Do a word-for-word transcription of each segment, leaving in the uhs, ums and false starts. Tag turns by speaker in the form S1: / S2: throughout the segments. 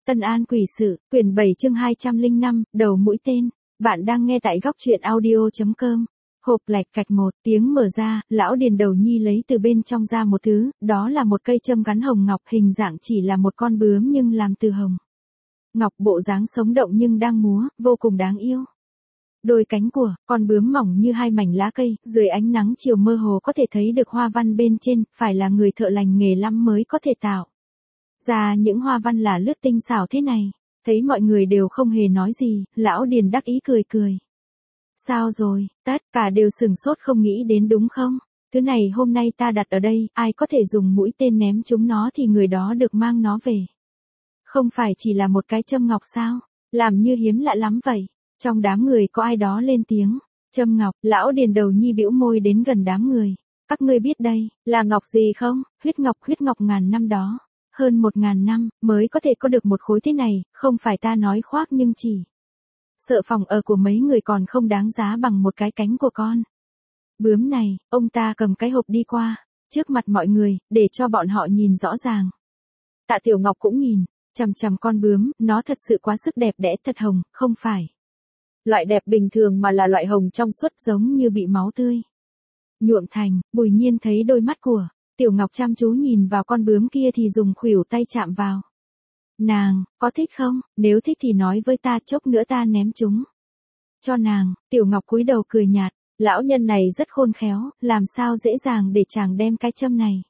S1: Tân An Quỷ Sự, quyển bảy chương hai trăm lẻ năm, đầu mũi tên. Bạn đang nghe tại góc truyện audio chấm com. Hộp lạch cạch một tiếng mở ra, lão Điền Đầu Nhi lấy từ bên trong ra một thứ, đó là một cây châm gắn hồng ngọc, hình dạng chỉ là một con bướm nhưng làm từ hồng ngọc, bộ dáng sống động nhưng đang múa, vô cùng đáng yêu. Đôi cánh của con bướm mỏng như hai mảnh lá cây, dưới ánh nắng chiều mơ hồ có thể thấy được hoa văn bên trên, phải là người thợ lành nghề lắm mới có thể tạo ra những hoa văn là lướt tinh xảo thế này. Thấy mọi người đều không hề nói gì, lão Điền đắc ý cười cười. Sao rồi, tất cả đều sửng sốt không nghĩ đến đúng không? Thứ này hôm nay ta đặt ở đây, ai có thể dùng mũi tên ném chúng nó thì người đó được mang nó về. Không phải chỉ là một cái châm ngọc sao? Làm như hiếm lạ lắm vậy. Trong đám người có ai đó lên tiếng. Châm ngọc, lão Điền Đầu Nhi bĩu môi đến gần đám người. Các ngươi biết đây, là ngọc gì không? Huyết ngọc, huyết ngọc ngàn năm đó. Hơn một ngàn năm, mới có thể có được một khối thế này, không phải ta nói khoác nhưng chỉ sợ phòng ở của mấy người còn không đáng giá bằng một cái cánh của con bướm này. Ông ta cầm cái hộp đi qua, trước mặt mọi người, để cho bọn họ nhìn rõ ràng. Tạ Tiểu Ngọc cũng nhìn, chằm chằm con bướm, nó thật sự quá sức đẹp đẽ, thật hồng, không phải loại đẹp bình thường mà là loại hồng trong suốt giống như bị máu tươi nhuộm thành. Bùi Nhiên thấy đôi mắt của Tiểu Ngọc chăm chú nhìn vào con bướm kia thì dùng khuỷu tay chạm vào. Nàng, có thích không? Nếu thích thì nói với ta, chốc nữa ta ném chúng cho nàng. Tiểu Ngọc cúi đầu cười nhạt, lão nhân này rất khôn khéo, làm sao dễ dàng để chàng đem cái châm này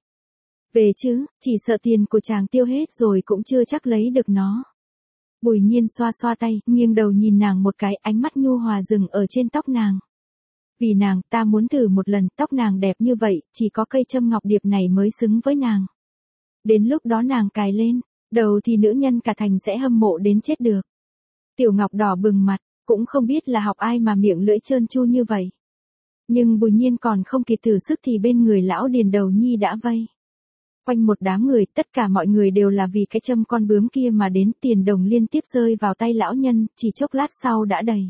S1: về chứ, chỉ sợ tiền của chàng tiêu hết rồi cũng chưa chắc lấy được nó. Bùi Nhiên xoa xoa tay, nghiêng đầu nhìn nàng một cái, ánh mắt nhu hòa dừng ở trên tóc nàng. Vì nàng, ta muốn thử một lần, tóc nàng đẹp như vậy, chỉ có cây châm ngọc điệp này mới xứng với nàng. Đến lúc đó nàng cài lên đầu thì nữ nhân cả thành sẽ hâm mộ đến chết được. Tiểu Ngọc đỏ bừng mặt, cũng không biết là học ai mà miệng lưỡi trơn tru như vậy. Nhưng Bùi Nhiên còn không kịp thử sức thì bên người lão Điền Đầu Nhi đã vây quanh một đám người, tất cả mọi người đều là vì cái châm con bướm kia mà đến. Tiền đồng liên tiếp rơi vào tay lão nhân, chỉ chốc lát sau đã đầy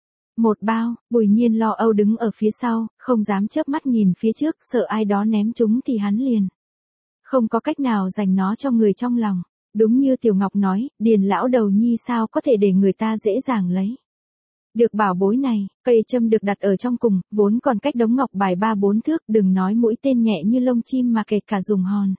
S1: một bao. Bùi Nhiên lo âu đứng ở phía sau, không dám chớp mắt nhìn phía trước, sợ ai đó ném chúng thì hắn liền không có cách nào dành nó cho người trong lòng. Đúng như Tiểu Ngọc nói, Điền lão Đầu Nhi sao có thể để người ta dễ dàng lấy được bảo bối này. Cây châm được đặt ở trong cùng, vốn còn cách đống ngọc bài ba bốn thước, đừng nói mũi tên nhẹ như lông chim mà kể cả dùng hòn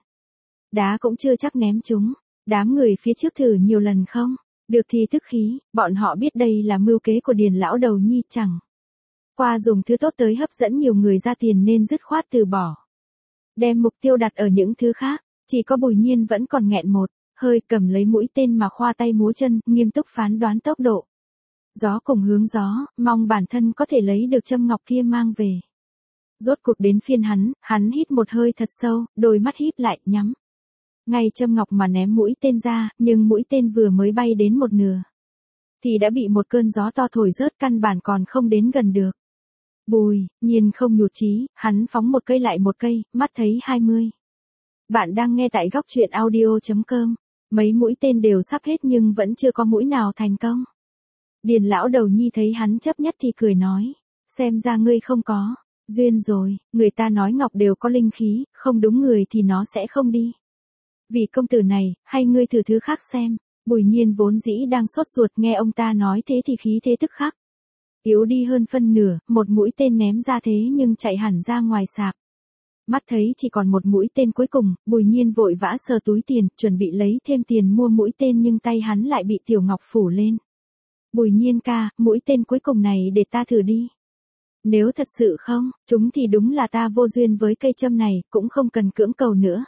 S1: đá cũng chưa chắc ném chúng. Đám người phía trước thử nhiều lần không được thì tức khí, bọn họ biết đây là mưu kế của Điền lão Đầu Nhi, chẳng qua dùng thứ tốt tới hấp dẫn nhiều người ra tiền nên dứt khoát từ bỏ, đem mục tiêu đặt ở những thứ khác. Chỉ có Bùi Nhiên vẫn còn nghẹn một hơi, cầm lấy mũi tên mà khoa tay múa chân, nghiêm túc phán đoán tốc độ gió cùng hướng gió, mong bản thân có thể lấy được châm ngọc kia mang về. Rốt cuộc đến phiên hắn, hắn hít một hơi thật sâu, đôi mắt híp lại, nhắm ngay châm ngọc mà ném mũi tên ra, nhưng mũi tên vừa mới bay đến một nửa thì đã bị một cơn gió to thổi rớt, căn bản còn không đến gần được. Bùi Nhiên không nhụt chí, hắn phóng một cây lại một cây, mắt thấy hai mươi. Bạn đang nghe tại góc truyện audio chấm com. Mấy mũi tên đều sắp hết nhưng vẫn chưa có mũi nào thành công. Điền lão Đầu Nhi thấy hắn chấp nhất thì cười nói, xem ra ngươi không có duyên rồi, người ta nói ngọc đều có linh khí, không đúng người thì nó sẽ không đi. Vì công tử này, hay ngươi thử thứ khác xem. Bùi Nhiên vốn dĩ đang sốt ruột, nghe ông ta nói thế thì khí thế tức khắc yếu đi hơn phân nửa, một mũi tên ném ra thế nhưng chạy hẳn ra ngoài sạp. Mắt thấy chỉ còn một mũi tên cuối cùng, Bùi Nhiên vội vã sờ túi tiền, chuẩn bị lấy thêm tiền mua mũi tên nhưng tay hắn lại bị Tiểu Ngọc phủ lên. Bùi Nhiên ca, mũi tên cuối cùng này để ta thử đi. Nếu thật sự không, chúng thì đúng là ta vô duyên với cây châm này, cũng không cần cưỡng cầu nữa.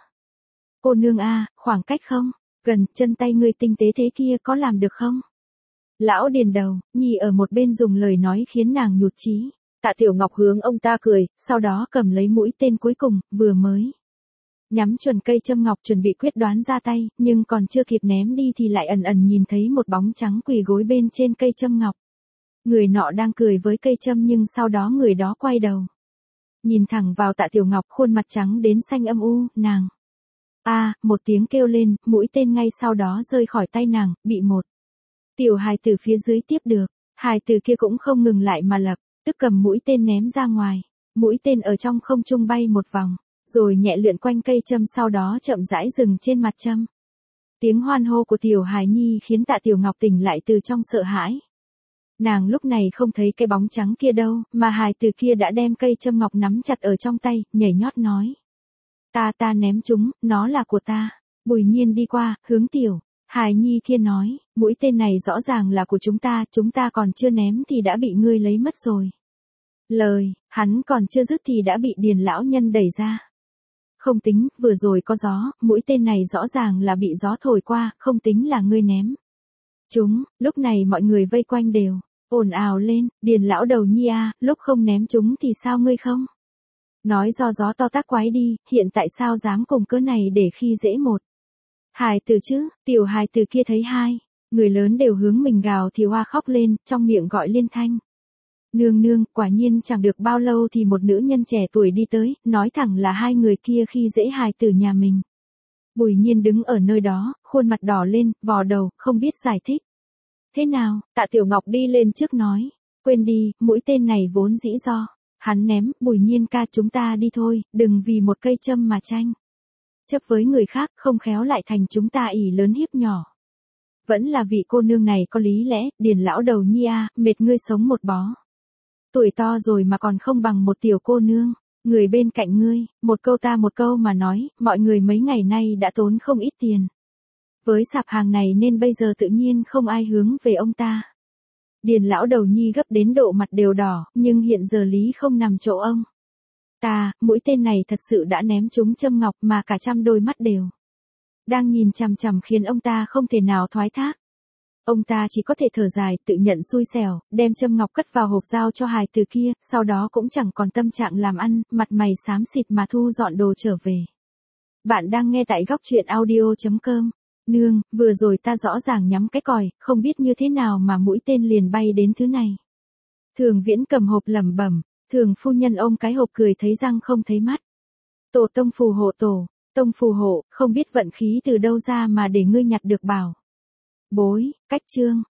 S1: Cô nương a, khoảng cách không gần, chân tay người tinh tế thế kia có làm được không? Lão Điền Đầu Nhi ở một bên dùng lời nói khiến nàng nhụt chí. Tạ Tiểu Ngọc hướng ông ta cười, sau đó cầm lấy mũi tên cuối cùng, vừa mới nhắm chuẩn cây châm ngọc chuẩn bị quyết đoán ra tay, nhưng còn chưa kịp ném đi thì lại ẩn ẩn nhìn thấy một bóng trắng quỳ gối bên trên cây châm ngọc. Người nọ đang cười với cây châm nhưng sau đó người đó quay đầu nhìn thẳng vào Tạ Tiểu Ngọc, khuôn mặt trắng đến xanh âm u. Nàng a, một tiếng kêu lên, mũi tên ngay sau đó rơi khỏi tay nàng, bị một tiểu hài từ phía dưới tiếp được. Hài từ kia cũng không ngừng lại mà lập tức cầm mũi tên ném ra ngoài. Mũi tên ở trong không trung bay một vòng, rồi nhẹ lượn quanh cây châm, sau đó chậm rãi dừng trên mặt châm. Tiếng hoan hô của Tiểu Hài Nhi khiến Tạ Tiểu Ngọc tỉnh lại từ trong sợ hãi. Nàng lúc này không thấy cái bóng trắng kia đâu, mà hài từ kia đã đem cây châm ngọc nắm chặt ở trong tay, nhảy nhót nói. Ta ta ném chúng, nó là của ta. Bùi Nhiên đi qua, hướng Tiểu Hài Nhi kia nói, mũi tên này rõ ràng là của chúng ta, chúng ta còn chưa ném thì đã bị ngươi lấy mất rồi. Lời, hắn còn chưa dứt thì đã bị Điền lão nhân đẩy ra. Không tính, vừa rồi có gió, mũi tên này rõ ràng là bị gió thổi qua, không tính là ngươi ném. Chúng, lúc này mọi người vây quanh đều ồn ào lên, Điền lão đầu nhi a, lúc không ném chúng thì sao ngươi không? Nói do gió to tác quái đi, hiện tại sao dám cùng cớ này để khi dễ một hài từ chứ? Tiểu hài từ kia thấy hai người lớn đều hướng mình gào thì hoa khóc lên, trong miệng gọi liên thanh. Nương nương, quả nhiên chẳng được bao lâu thì một nữ nhân trẻ tuổi đi tới, nói thẳng là hai người kia khi dễ hài từ nhà mình. Bùi Nhiên đứng ở nơi đó, khuôn mặt đỏ lên, vò đầu, không biết giải thích. Thế nào? Tạ Tiểu Ngọc đi lên trước nói. Quên đi, mũi tên này vốn dĩ do hắn ném. Bùi Nhiên ca, chúng ta đi thôi, đừng vì một cây châm mà tranh chấp với người khác, không khéo lại thành chúng ta ỷ lớn hiếp nhỏ. Vẫn là vị cô nương này có lý lẽ, Điền lão đầu nhi a, mệt ngươi sống một bó tuổi to rồi mà còn không bằng một tiểu cô nương. Người bên cạnh ngươi, một câu ta một câu mà nói, mọi người mấy ngày nay đã tốn không ít tiền với sạp hàng này nên bây giờ tự nhiên không ai hướng về ông ta. Điền lão đầu nhi gấp đến độ mặt đều đỏ, nhưng hiện giờ lý không nằm chỗ ông ta, mũi tên này thật sự đã ném trúng châm ngọc mà cả trăm đôi mắt đều đang nhìn chằm chằm khiến ông ta không thể nào thoái thác. Ông ta chỉ có thể thở dài, tự nhận xui xẻo, đem châm ngọc cất vào hộp giao cho hài từ kia, sau đó cũng chẳng còn tâm trạng làm ăn, mặt mày xám xịt mà thu dọn đồ trở về. Bạn đang nghe tại góc truyện audio chấm com. Nương, vừa rồi ta rõ ràng nhắm cái còi, không biết như thế nào mà mũi tên liền bay đến thứ này. Thường Viễn cầm hộp lẩm bẩm, Thường phu nhân ôm cái hộp cười thấy răng không thấy mắt. Tổ tông phù hộ tổ, tông phù hộ, không biết vận khí từ đâu ra mà để ngươi nhặt được bảo bối. Cách chương